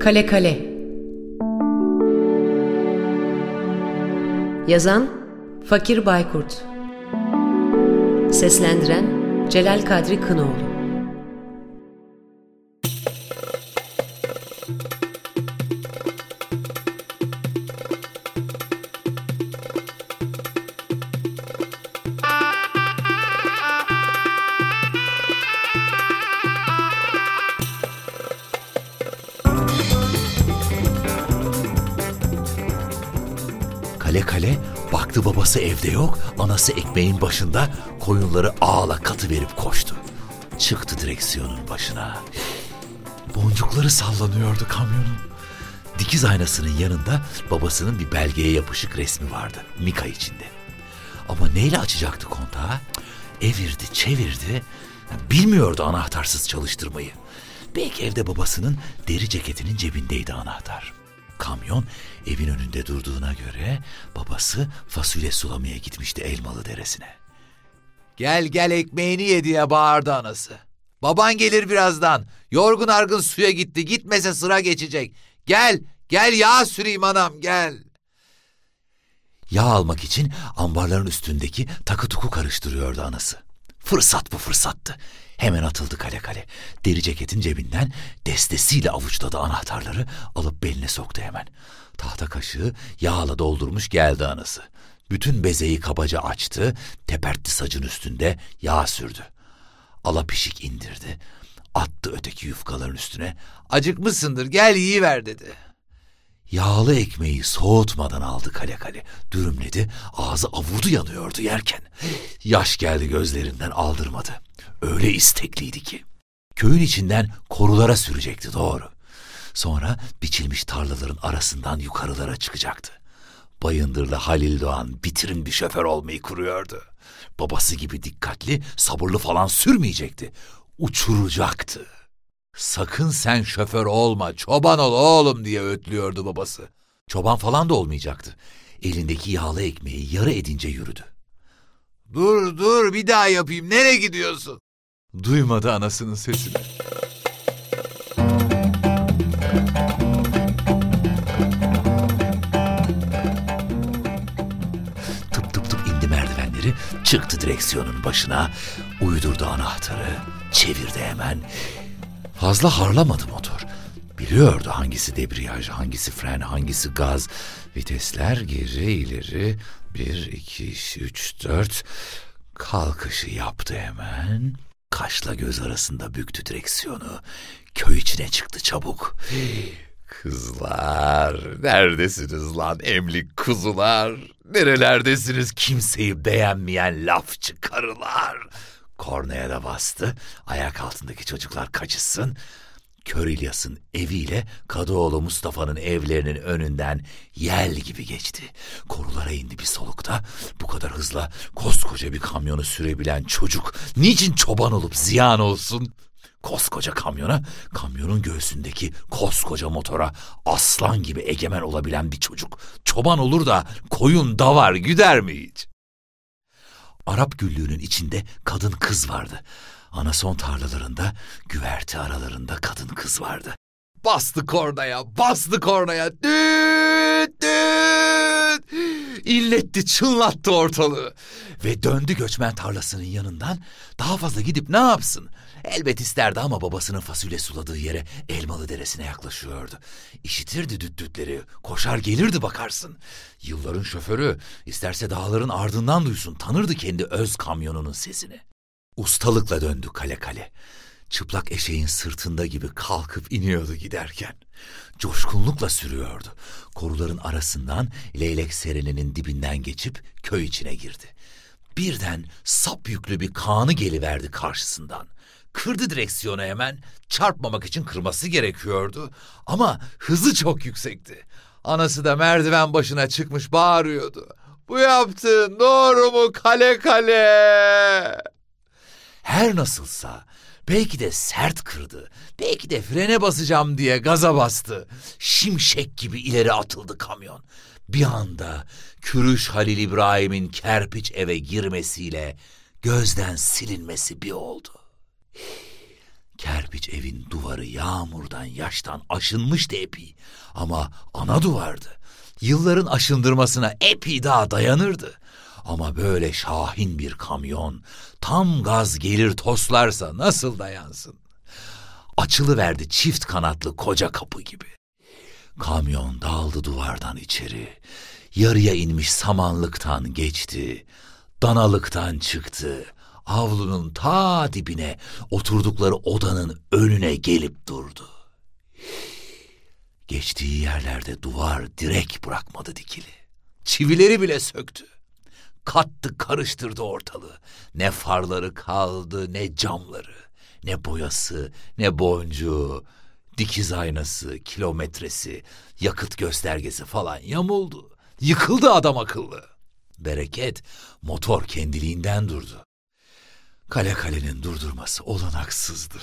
Kale Kale. Yazan Fakir Baykurt. Seslendiren Celal Kadri Kınoğlu. Kale baktı babası evde yok, anası ekmeğin başında koyunları ağla katıverip koştu. Çıktı direksiyonun başına. Boncukları sallanıyordu kamyonun. Dikiz aynasının yanında babasının bir belgeye yapışık resmi vardı, mika içinde. Ama neyle açacaktı kontağı? Evirdi, çevirdi. Bilmiyordu anahtarsız çalıştırmayı. Belki evde babasının deri ceketinin cebindeydi anahtar. Kamyon evin önünde durduğuna göre babası fasulye sulamaya gitmişti Elmalı Deresi'ne. "Gel ekmeğini ye" diye bağırdı anası. "Baban gelir birazdan. Yorgun argın suya gitti. Gitmese sıra geçecek. Gel yağ süreyim anam gel." Yağ almak için ambarların üstündeki takı tuku karıştırıyordu anası. Fırsat bu fırsattı. Hemen atıldı kale. Deri ceketin cebinden destesiyle avuçladı anahtarları, alıp beline soktu hemen. Tahta kaşığı yağla doldurmuş geldi anası. Bütün bezeyi kabaca açtı, tepertti sacın üstünde yağ sürdü. Alapişik indirdi, attı öteki yufkaların üstüne. "Acıkmışsındır, gel yiyiver" dedi. Yağlı ekmeği soğutmadan aldı kale. Dürümledi, ağzı avurdu yanıyordu yerken. Yaş geldi gözlerinden, aldırmadı. Öyle istekliydi ki. Köyün içinden korulara sürecekti, doğru. Sonra biçilmiş tarlaların arasından yukarılara çıkacaktı. Bayındırlı Halil Doğan bitirin bir şoför olmayı kuruyordu. Babası gibi dikkatli, sabırlı falan sürmeyecekti. Uçuracaktı. "Sakın sen şoför olma, çoban ol oğlum" diye ötlüyordu babası. Çoban falan da olmayacaktı. Elindeki yağlı ekmeği yarı edince yürüdü. Dur bir daha yapayım, nereye gidiyorsun?" Duymadı anasının sesini. Tıp indi merdivenleri, çıktı direksiyonun başına, uydurdu anahtarı, çevirdi hemen. Fazla harlamadı motor. Biliyordu hangisi debriyaj, hangisi fren, hangisi gaz. Vitesler geri ileri. 1, 2, 3, 4. Kalkışı yaptı hemen. Kaşla göz arasında büktü direksiyonu. Köy içine çıktı çabuk. "Kızlar, neredesiniz lan emlik kuzular? Nerelerdesiniz kimseyi beğenmeyen lafçı karılar?" Kornaya da bastı. Ayak altındaki çocuklar kaçışsın. Kör İlyas'ın eviyle Kadıoğlu Mustafa'nın evlerinin önünden yel gibi geçti. Korulara indi bir solukta. Bu kadar hızla koskoca bir kamyonu sürebilen çocuk niçin çoban olup ziyan olsun? Koskoca kamyona, kamyonun göğsündeki koskoca motora aslan gibi egemen olabilen bir çocuk çoban olur da koyun davar güder mi hiç? Arap güllüğünün içinde kadın kız vardı. Anason tarlalarında, güverti aralarında kadın kız vardı. Bastı kornaya, düt! İlletti, çınlattı ortalığı. Ve döndü göçmen tarlasının yanından. Daha fazla gidip ne yapsın? Elbet isterdi ama babasının fasulye suladığı yere Elmalı Deresi'ne yaklaşıyordu. İşitirdi düttütleri, koşar gelirdi bakarsın. Yılların şoförü, isterse dağların ardından duysun, tanırdı kendi öz kamyonunun sesini. Ustalıkla döndü kale. Çıplak eşeğin sırtında gibi kalkıp iniyordu giderken. Coşkunlukla sürüyordu. Koruların arasından leylek sereninin dibinden geçip köy içine girdi. Birden sap yüklü bir kağnı geliverdi karşısından. Kırdı direksiyonu hemen. Çarpmamak için kırması gerekiyordu. Ama hızı çok yüksekti. Anası da merdiven başına çıkmış bağırıyordu. "Bu yaptığın doğru mu kale?" Her nasılsa belki de sert kırdı, belki de frene basacağım diye gaza bastı. Şimşek gibi ileri atıldı kamyon. Bir anda Kürüş Halil İbrahim'in kerpiç eve girmesiyle gözden silinmesi bir oldu. Kerpiç evin duvarı yağmurdan, yaştan aşınmıştı epey. Ama ana duvardı. Yılların aşındırmasına epey daha dayanırdı. Ama böyle şahin bir kamyon tam gaz gelir toslarsa nasıl dayansın? Açılıverdi çift kanatlı koca kapı gibi. Kamyon daldı duvardan içeri. Yarıya inmiş samanlıktan geçti. Danalıktan çıktı. Avlunun ta dibine, oturdukları odanın önüne gelip durdu. Geçtiği yerlerde duvar direk bırakmadı dikili. Çivileri bile söktü. Kattı karıştırdı ortalığı. Ne farları kaldı, ne camları, ne boyası, ne boncuğu, dikiz aynası, kilometresi, yakıt göstergesi falan yamuldu. Yıkıldı adam akıllı. Bereket, motor kendiliğinden durdu. Kale kalenin durdurması olanaksızdır.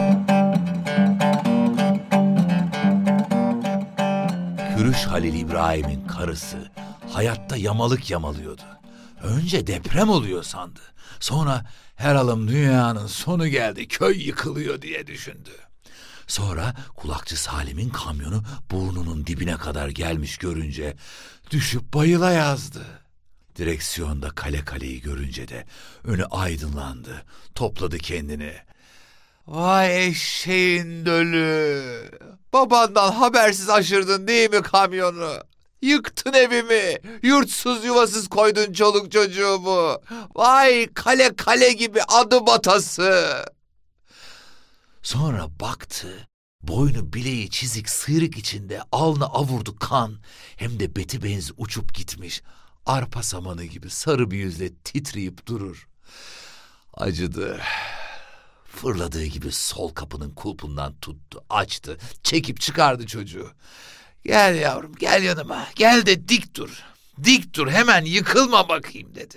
Kürüş Halil İbrahim'in karısı hayatta yamalık yamalıyordu. Önce deprem oluyor sandı. Sonra herhalde dünyanın sonu geldi, köy yıkılıyor diye düşündü. Sonra kulakçı Salim'in kamyonu burnunun dibine kadar gelmiş görünce düşüp bayıla yazdı. Direksiyonda kale kaleyi görünce de önü aydınlandı, topladı kendini. Vay eşeğin dölü! Babandan habersiz aşırdın değil mi kamyonu? Yıktın evimi, yurtsuz yuvasız koydun çoluk çocuğumu. Vay kale kale gibi adı batası! Sonra baktı, boynu bileği çizik sıyrık içinde alnı avurdu kan, hem de beti benzi uçup gitmiş, arpa samanı gibi sarı bir yüzle titreyip durur. Acıdı. Fırladığı gibi sol kapının kulpundan tuttu, açtı, çekip çıkardı çocuğu. Gel yavrum, gel yanıma, gel de dik dur. Dik dur, hemen yıkılma bakayım dedi.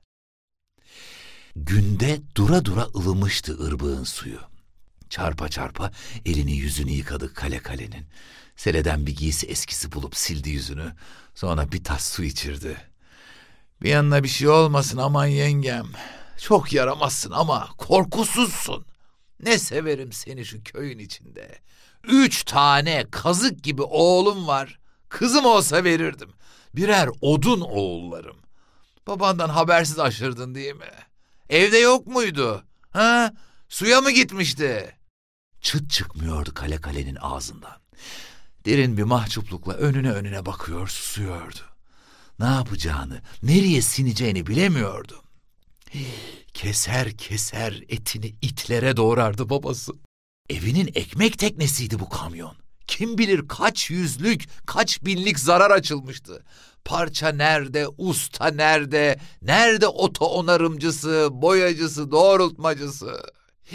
Günde dura dura ılımıştı ırbığın suyu. Çarpa çarpa elini yüzünü yıkadı kale kalenin. Seleden bir giysi eskisi bulup sildi yüzünü. Sonra bir tas su içirdi. Bir yanına bir şey olmasın aman yengem. Çok yaramazsın ama korkusuzsun. Ne severim seni şu köyün içinde. 3 tane kazık gibi oğlum var. Kızım olsa verirdim. Birer odun oğullarım. Babandan habersiz aşırdın değil mi? Evde yok muydu? Ha? Suya mı gitmişti? Çıt çıkmıyordu kale kalenin ağzından. Derin bir mahcuplukla önüne bakıyor, susuyordu. Ne yapacağını, nereye sineceğini bilemiyordu. Keser keser etini itlere doğrardı babası. Evinin ekmek teknesiydi bu kamyon. Kim bilir kaç yüzlük, kaç binlik zarar açılmıştı. Parça nerede, usta nerede, nerede oto onarımcısı, boyacısı, doğrultmacısı.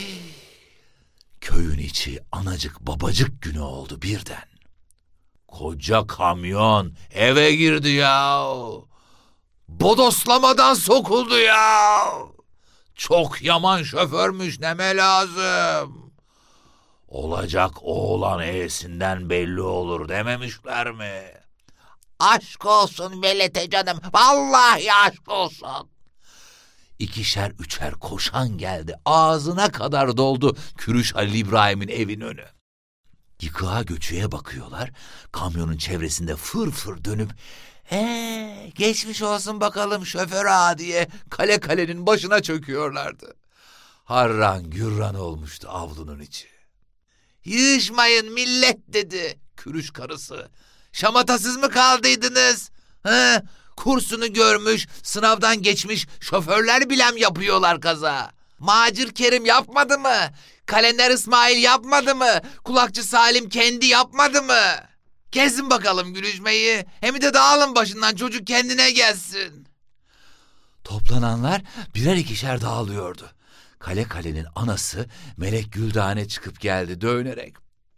Köyün içi anacık babacık günü oldu birden. Koca kamyon eve girdi ya. Bodoslamadan sokuldu ya. Çok yaman şoförmüş neme lazım. Olacak oğlan e'sinden belli olur dememişler mi? Aşk olsun velete canım, vallahi aşk olsun. 2'şer 3'er koşan geldi, ağzına kadar doldu Kürüş Halil İbrahim'in evin önü. Yıkığa göçüğe bakıyorlar, kamyonun çevresinde fır fır dönüp geçmiş olsun bakalım şoför ağa diye kale kalenin başına çöküyorlardı. Harran gürran olmuştu avlunun içi. Yığışmayın millet dedi Kürüş karısı. Şamatasız mı kaldıydınız? He? Kursunu görmüş, sınavdan geçmiş şoförler bilem yapıyorlar kaza. Macir Kerim yapmadı mı? Kalender İsmail yapmadı mı? Kulakçı Salim kendi yapmadı mı? Kesin bakalım gülüşmeyi. Hem de dağılın başından, çocuk kendine gelsin. Toplananlar birer ikişer dağılıyordu. Kale kalenin anası Melek Güldane çıkıp geldi dövünerek.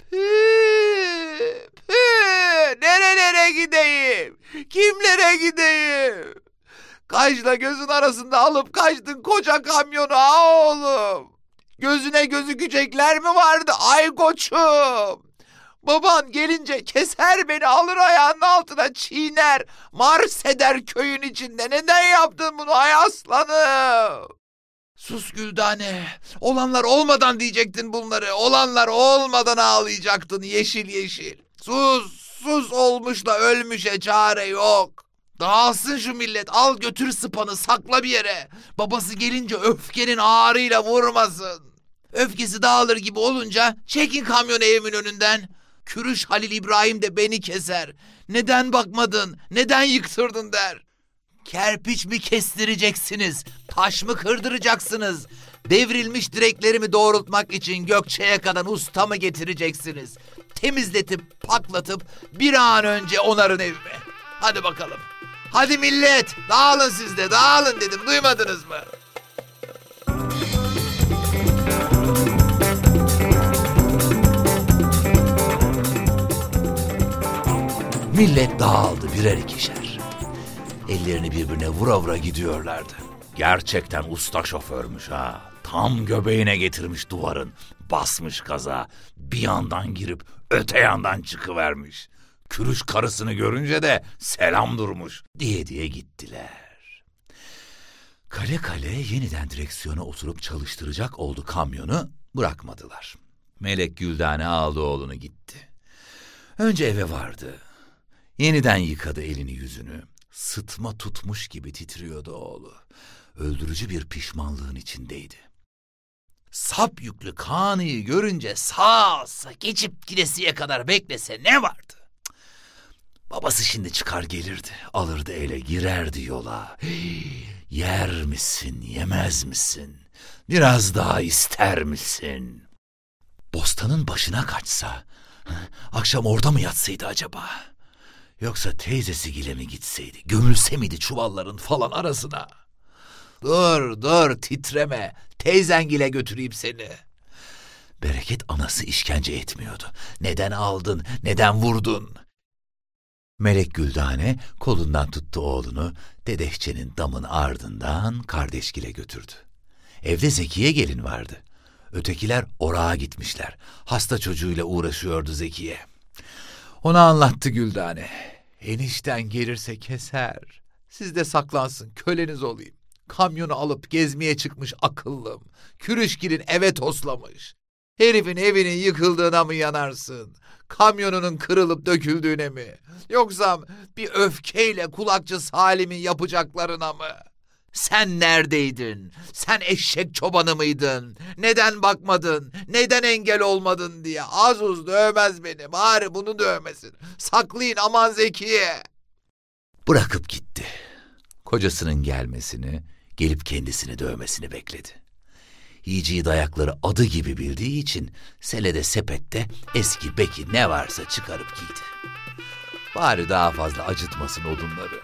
Nerelere gideyim? Kimlere gideyim? Kaşla gözün arasında alıp kaçtın koca kamyonu oğlum. Gözüne gözükecekler mi vardı ay koçum? Baban gelince keser beni, alır ayağının altına çiğner, mars eder köyün içinde. Neden yaptın bunu ay aslanım? Sus Güldane. Olanlar olmadan diyecektin bunları. Olanlar olmadan ağlayacaktın yeşil yeşil. Sus olmuşla ölmüşe çare yok. Dağılsın şu millet, al götür sıpanı sakla bir yere. Babası gelince öfkenin ağrıyla vurmasın. Öfkesi dağılır gibi olunca çekin kamyonu evimin önünden. Kürüş Halil İbrahim de beni keser. Neden bakmadın, neden yıktırdın der. Kerpiç mi kestireceksiniz, taş mı kırdıracaksınız? Devrilmiş direklerimi doğrultmak için Gökçe'ye kadar usta mı getireceksiniz? Temizletip paklatıp bir an önce onarın evime. Hadi bakalım. Hadi millet, dağılın siz de, dağılın dedim, duymadınız mı? Millet dağıldı birer ikişer. Ellerini birbirine vura vura gidiyorlardı. Gerçekten usta şoförmüş ha. Tam göbeğine getirmiş duvarın. Basmış gaza. Bir yandan girip öte yandan çıkıvermiş. Kürüş karısını görünce de selam durmuş diye gittiler. Kale kale yeniden direksiyona oturup çalıştıracak oldu kamyonu, bırakmadılar. Melek Güldane aldı oğlunu gitti. Önce eve vardı. Yeniden yıkadı elini yüzünü. Sıtma tutmuş gibi titriyordu oğlu. Öldürücü bir pişmanlığın içindeydi. Sap yüklü Kaan'ı görünce sağa geçip gidesiye kadar beklese ne vardı? Babası şimdi çıkar gelirdi, alırdı ele, girerdi yola. Yer misin, yemez misin? Biraz daha ister misin? Bostanın başına kaçsa, akşam orada mı yatsaydı acaba? Yoksa teyzesi mi gitseydi, gömülse miydi çuvalların falan arasına? Dur, titreme, teyzengile götüreyim seni. Bereket anası işkence etmiyordu. Neden aldın, neden vurdun? Melek Güldane kolundan tuttu oğlunu, Dedehçe'nin damın ardından kardeşgile götürdü. Evde Zekiye gelin vardı. Ötekiler orağa gitmişler. Hasta çocuğuyla uğraşıyordu Zekiye. Ona anlattı Güldane. Enişten gelirse keser. Siz de saklansın, köleniz olayım. Kamyonu alıp gezmeye çıkmış akıllım. Kürüşgil'in eve toslamış. Herifin evinin yıkıldığına mı yanarsın? Kamyonunun kırılıp döküldüğüne mi? Yoksa bir öfkeyle kulakçı Salim'in yapacaklarına mı? Sen neredeydin? Sen eşek çobanı mıydın? Neden bakmadın? Neden engel olmadın diye. Az uz dövmez beni. Bari bunu dövmesin. Saklayın aman Zekiye. Bırakıp gitti. Kocasının gelmesini, gelip kendisini dövmesini bekledi. Yiyeceği dayakları adı gibi bildiği için selede sepette eski beki ne varsa çıkarıp giydi. Bari daha fazla acıtmasın odunları.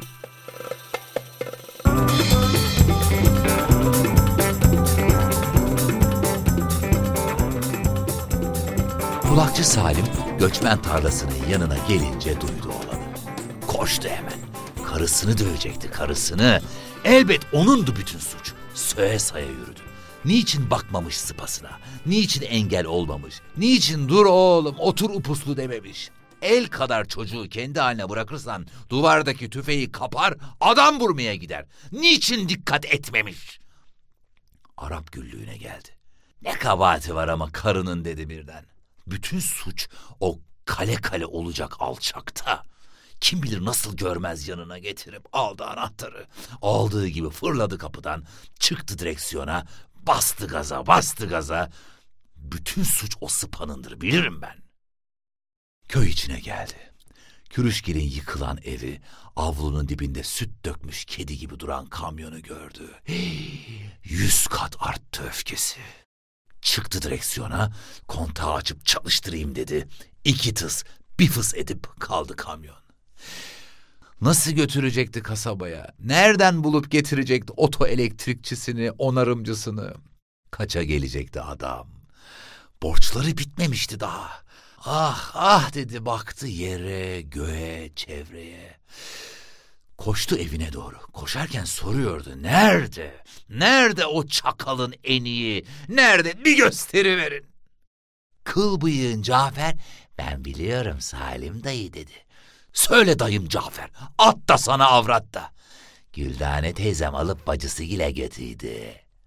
Kulakçı Salim göçmen tarlasının yanına gelince duydu olanı. Koştu hemen. Karısını dövecekti, karısını. Elbet onundu bütün suç. Söğe saya yürüdü. Niçin bakmamış sıpasına? Niçin engel olmamış? Niçin dur oğlum otur upuslu dememiş? El kadar çocuğu kendi haline bırakırsan duvardaki tüfeği kapar, adam vurmaya gider. Niçin dikkat etmemiş? Arap güllüğüne geldi. Ne kabahati var ama karının dedi birden. Bütün suç o kale kale olacak alçakta. Kim bilir nasıl görmez yanına getirip aldı anahtarı. Aldığı gibi fırladı kapıdan, çıktı direksiyona, bastı gaza. Bütün suç o sıpanındır bilirim ben. Köy içine geldi. Kürüşgil'in yıkılan evi, avlunun dibinde süt dökmüş kedi gibi duran kamyonu gördü. 100 kat arttı öfkesi. Çıktı direksiyona, kontağı açıp çalıştırayım dedi. 2 tıs, bir fıs edip kaldı kamyon. Nasıl götürecekti kasabaya? Nereden bulup getirecekti oto elektrikçisini, onarımcısını? Kaça gelecekti adam? Borçları bitmemişti daha. Ah dedi, baktı yere, göğe, çevreye. Koştu evine doğru. Koşarken soruyordu. Nerede? Nerede o çakalın eniği? Nerede? Bir gösteriverin. Kıl bıyığın Cafer, ben biliyorum Salim dayı dedi. Söyle dayım Cafer, at da sana avrat da. Güldane teyzem alıp bacısıyla götürdü.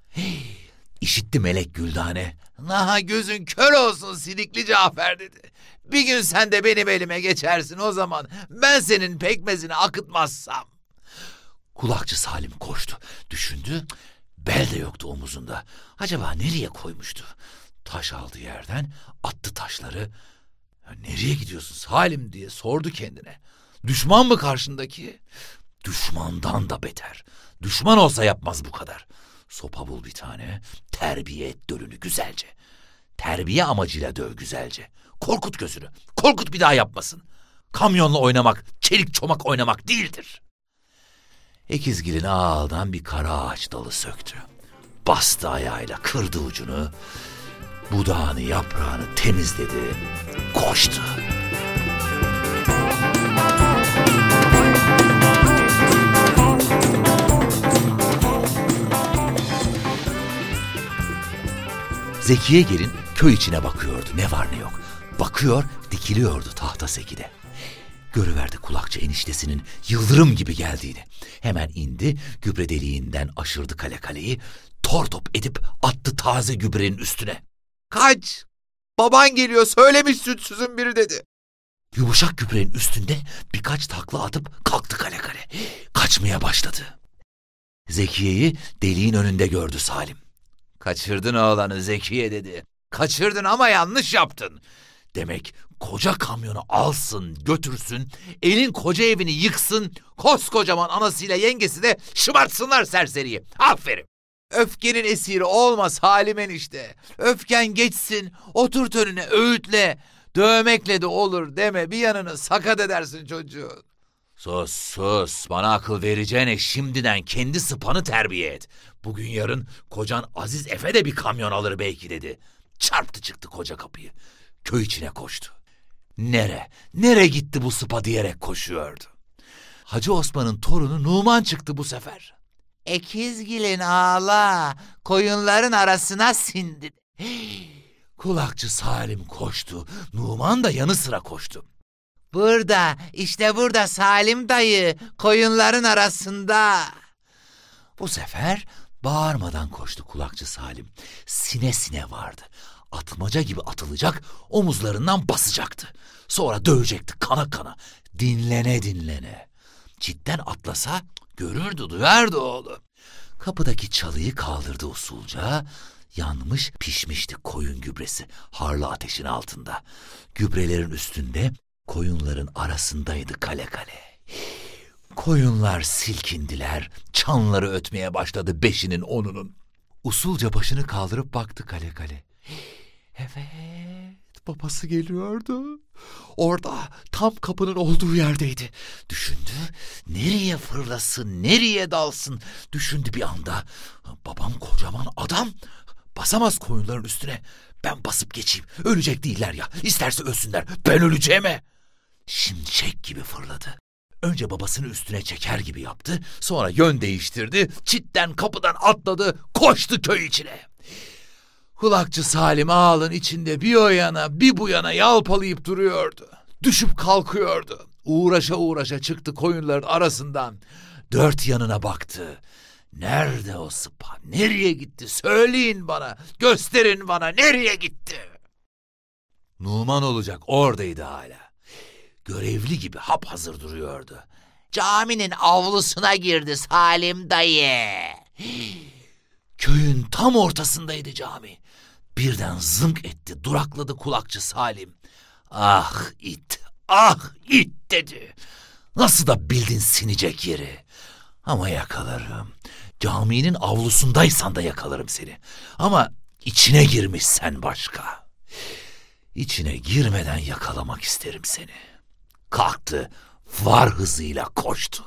İşitti Melek Güldane. "Naha gözün kör olsun Silikli Cafer" dedi. "Bir gün sen de benim elime geçersin, o zaman ben senin pekmezini akıtmazsam." Kulakçı Salim koştu. Düşündü. Bel de yoktu omuzunda. Acaba nereye koymuştu? Taş aldı yerden, attı taşları. "Nereye gidiyorsun Salim?" diye sordu kendine. Düşman mı karşındaki? Düşmandan da beter. Düşman olsa yapmaz bu kadar. Sopa bul bir tane, terbiye et dölünü güzelce. Terbiye amacıyla döv güzelce. Korkut gözünü, korkut bir daha yapmasın. Kamyonla oynamak, çelik çomak oynamak değildir. Ekizgil'in ağaldan bir kara ağaç dalı söktü. Bastı ayağıyla, kırdı ucunu. Budağını, yaprağını temizledi, koştu. Zekiye gelin köy içine bakıyordu, ne var ne yok. Bakıyor, dikiliyordu tahta sekide. Görüverdi kulakçı eniştesinin yıldırım gibi geldiğini. Hemen indi, gübre deliğinden aşırdı kaleyi, tor top edip attı taze gübrenin üstüne. "Kaç! Baban geliyor, söylemiş sütsüzün biri" dedi. Yumuşak gübrenin üstünde birkaç takla atıp kalktı kale. Kaçmaya başladı. Zekiye'yi deliğin önünde gördü Salim. "Kaçırdın oğlanı Zekiye" dedi. "Kaçırdın ama yanlış yaptın. Demek koca kamyonu alsın, götürsün, elin koca evini yıksın, koskocaman anasıyla yengesi de şımartsınlar serseriyi. Aferin. Öfkenin esiri olma Salim enişte. Öfken geçsin, oturt önüne, öğütle. Dövmekle de olur deme, bir yanını sakat edersin çocuğun." Sus, bana akıl vereceğine şimdiden kendi sıpanı terbiye et. Bugün yarın kocan Aziz Efe de bir kamyon alır belki dedi. Çarptı çıktı koca kapıyı. Köy içine koştu. Nere gitti bu sıpa diyerek koşuyordu. Hacı Osman'ın torunu Numan çıktı bu sefer. "Ekizgil'in ağla, koyunların arasına sindi." Kulakçı Salim koştu, Numan da yanı sıra koştu. İşte burada Salim dayı, koyunların arasında." Bu sefer bağırmadan koştu kulakçı Salim. Sine vardı. Atmaca gibi atılacak, omuzlarından basacaktı. Sonra dövecekti kana, dinlene. Cidden atlasa görürdü, duyardı oğlu. Kapıdaki çalıyı kaldırdı usulca. Yanmış pişmişti koyun gübresi harlı ateşin altında. Gübrelerin üstünde, koyunların arasındaydı kale. Koyunlar silkindiler, çanları ötmeye başladı beşinin onunun. Usulca başını kaldırıp baktı kale. Evet, babası geliyordu. Orada, tam kapının olduğu yerdeydi. Düşündü, nereye fırlasın, nereye dalsın. Düşündü bir anda. Babam kocaman adam, basamaz koyunların üstüne. Ben basıp geçeyim, ölecek değiller ya. İsterse ölsünler, ben öleceğime. Şimşek gibi fırladı. Önce babasını üstüne çeker gibi yaptı. Sonra yön değiştirdi. Çitten kapıdan atladı. Koştu köy içine. Kulakçı Salim ağalın içinde bir o yana bir bu yana yalpalayıp duruyordu. Düşüp kalkıyordu. Uğraşa çıktı koyunların arasından. Dört yanına baktı. Nerede o sıpa? Nereye gitti? Söyleyin bana. Gösterin bana. Nereye gitti? Numan olacak oradaydı hala. Görevli gibi haphazır duruyordu. Caminin avlusuna girdi Salim dayı. Köyün tam ortasındaydı cami. Birden zınk etti, durakladı kulakçı Salim. Ah it dedi. Nasıl da bildin sinecek yeri. Ama yakalarım. Caminin avlusundaysan da yakalarım seni. Ama içine girmişsen başka. İçine girmeden yakalamak isterim seni. Kalktı, var hızıyla koştu.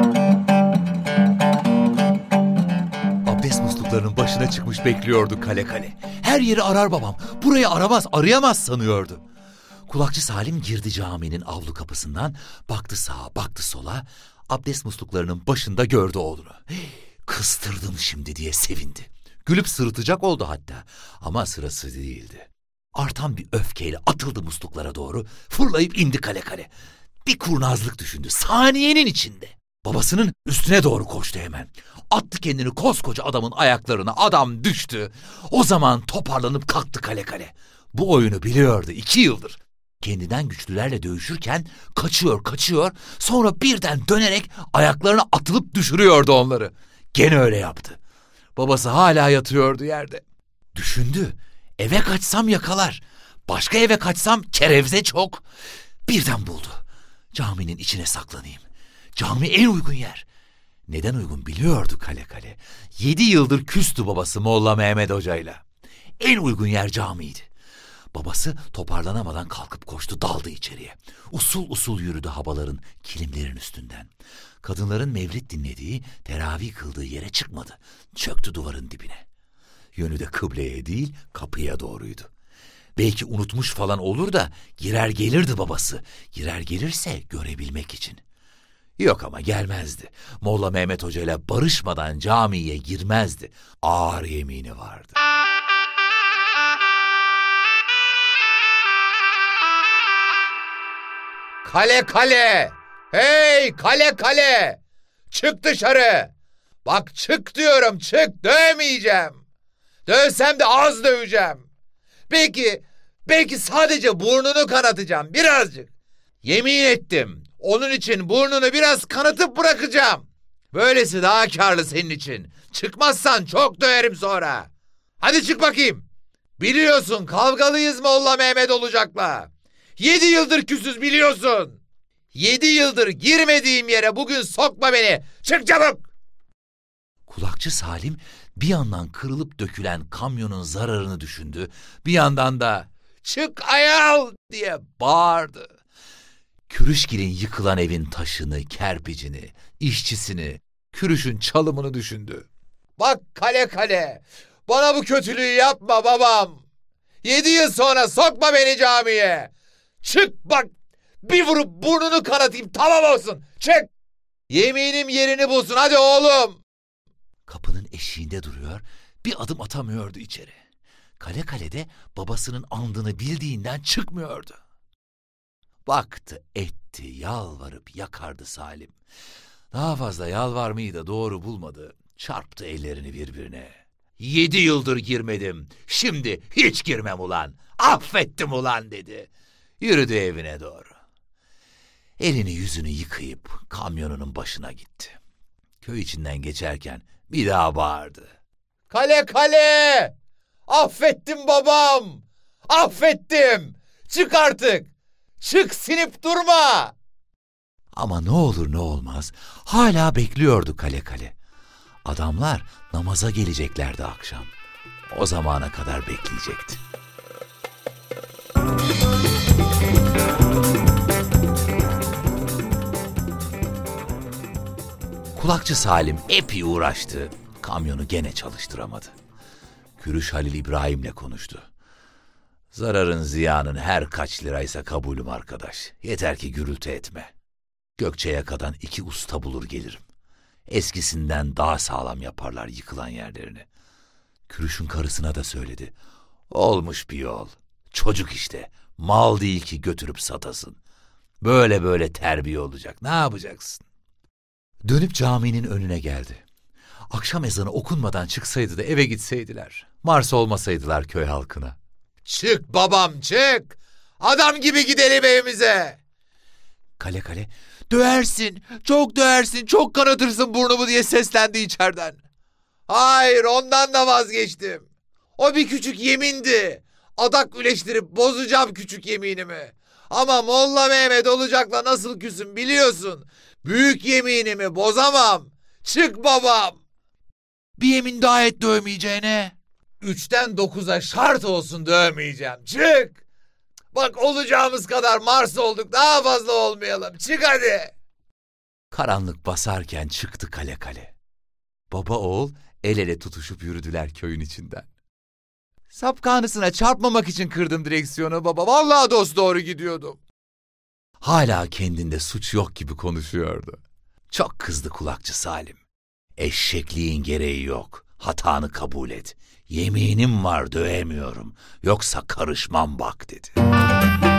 Abdest musluklarının başına çıkmış bekliyordu kale. Her yeri arar babam, burayı arayamaz sanıyordu. Kulakçı Salim girdi caminin avlu kapısından, baktı sağa, baktı sola. Abdest musluklarının başında gördü oğlunu. Kıstırdım şimdi diye sevindi. Gülüp sırıtacak oldu hatta, ama sırası değildi. Artan bir öfkeyle atıldı musluklara doğru, fırlayıp indi kale. Bir kurnazlık düşündü saniyenin içinde. Babasının üstüne doğru koştu hemen. Attı kendini koskoca adamın ayaklarına. Adam düştü. O zaman toparlanıp kalktı kale kale. Bu oyunu biliyordu 2 yıldır. Kendinden güçlülerle dövüşürken kaçıyor. Sonra birden dönerek ayaklarına atılıp düşürüyordu onları. Gene öyle yaptı. Babası hala yatıyordu yerde. Düşündü. Eve kaçsam yakalar. Başka eve kaçsam kerevze çok. Birden buldu. Caminin içine saklanayım. Cami en uygun yer. Neden uygun biliyordu kale kale. 7 yıldır küstü babası Molla Mehmet Hoca'yla. En uygun yer camiydi. Babası toparlanamadan kalkıp koştu, daldı içeriye. Usul usul yürüdü habaların, kilimlerin üstünden. Kadınların mevlid dinlediği, teravih kıldığı yere çıkmadı. Çöktü duvarın dibine. Yönü de kıbleye değil, kapıya doğruydu. Belki unutmuş falan olur da girer gelirdi babası. Girer gelirse görebilmek için. Yok ama gelmezdi. Molla Mehmet Hoca ile barışmadan camiye girmezdi. Ağır yemini vardı. Kale kale! Hey kale kale! Çık dışarı! Bak çık diyorum, çık, dövmeyeceğim. Dövsem de az döveceğim. Belki sadece burnunu kanatacağım birazcık. Yemin ettim, onun için burnunu biraz kanatıp bırakacağım. Böylesi daha kârlı senin için. Çıkmazsan çok döverim sonra. Hadi çık bakayım. Biliyorsun kavgalıyız Molla Mehmet olacakla. 7 yıldır küsüz biliyorsun. 7 yıldır girmediğim yere bugün sokma beni. Çık çabuk. Kulakçı Salim bir yandan kırılıp dökülen kamyonun zararını düşündü. Bir yandan da çık ayol diye bağırdı. Kürüşgil'in yıkılan evin taşını, kerpicini, işçisini, kürüşün çalımını düşündü. Bak kale kale, bana bu kötülüğü yapma babam. 7 yıl sonra sokma beni camiye. Çık bak, bir vurup burnunu kanatayım, tamam olsun. Çık. Yeminim yerini bulsun, hadi oğlum. Kapının eşiğinde duruyor, bir adım atamıyordu içeri. Kale kalede babasının andığını bildiğinden çıkmıyordu. Baktı etti, yalvarıp yakardı Salim. Daha fazla yalvarmayı da doğru bulmadı. Çarptı ellerini birbirine. 7 yıldır girmedim, şimdi hiç girmem ulan. Affettim ulan dedi. Yürüdü evine doğru. Elini yüzünü yıkayıp kamyonunun başına gitti. Köy içinden geçerken bir daha bağırdı. Kale kale! Affettim babam! Affettim! Çık artık! Çık, sinip durma! Ama ne olur ne olmaz hala bekliyordu kale kale. Adamlar namaza geleceklerdi akşam. O zamana kadar bekleyecekti. Kulakçı Salim epey uğraştı. Kamyonu gene çalıştıramadı. Kürüş Halil İbrahim'le konuştu. Zararın ziyanın her kaç liraysa kabulüm arkadaş. Yeter ki gürültü etme. Gökçeyaka'dan 2 usta bulur gelirim. Eskisinden daha sağlam yaparlar yıkılan yerlerini. Kürüş'ün karısına da söyledi. Olmuş bir yol. Çocuk işte. Mal değil ki götürüp satasın. Böyle terbiye olacak. Ne yapacaksın? Dönüp caminin önüne geldi. Akşam ezanı okunmadan çıksaydı da eve gitseydiler. Mars olmasaydılar köy halkına. Çık babam çık. Adam gibi gidelim evimize. Kale kale döversin, çok kanatırsın burnumu diye seslendi içeriden. Hayır, ondan da vazgeçtim. O bir küçük yemindi. Adak üleştirip bozacağım küçük yeminimi. Ama Molla Mehmet olacakla nasıl küsüm biliyorsun. Büyük yeminimi bozamam. Çık babam. Bir yemin daha et dövmeyeceğine. 3'ten 9'a şart olsun dövmeyeceğim. Çık. Bak olacağımız kadar Mars olduk. Daha fazla olmayalım. Çık hadi. Karanlık basarken çıktı kale kale. Baba oğul el ele tutuşup yürüdüler köyün içinden. Sapkanısına çarpmamak için kırdım direksiyonu baba. Vallahi dosdoğru gidiyordum. Hala kendinde suç yok gibi konuşuyordu. Çok kızdı kulakçı Salim. Eşekliğin gereği yok. Hatanı kabul et. Yeminim var dövemiyorum. Yoksa karışmam bak dedi.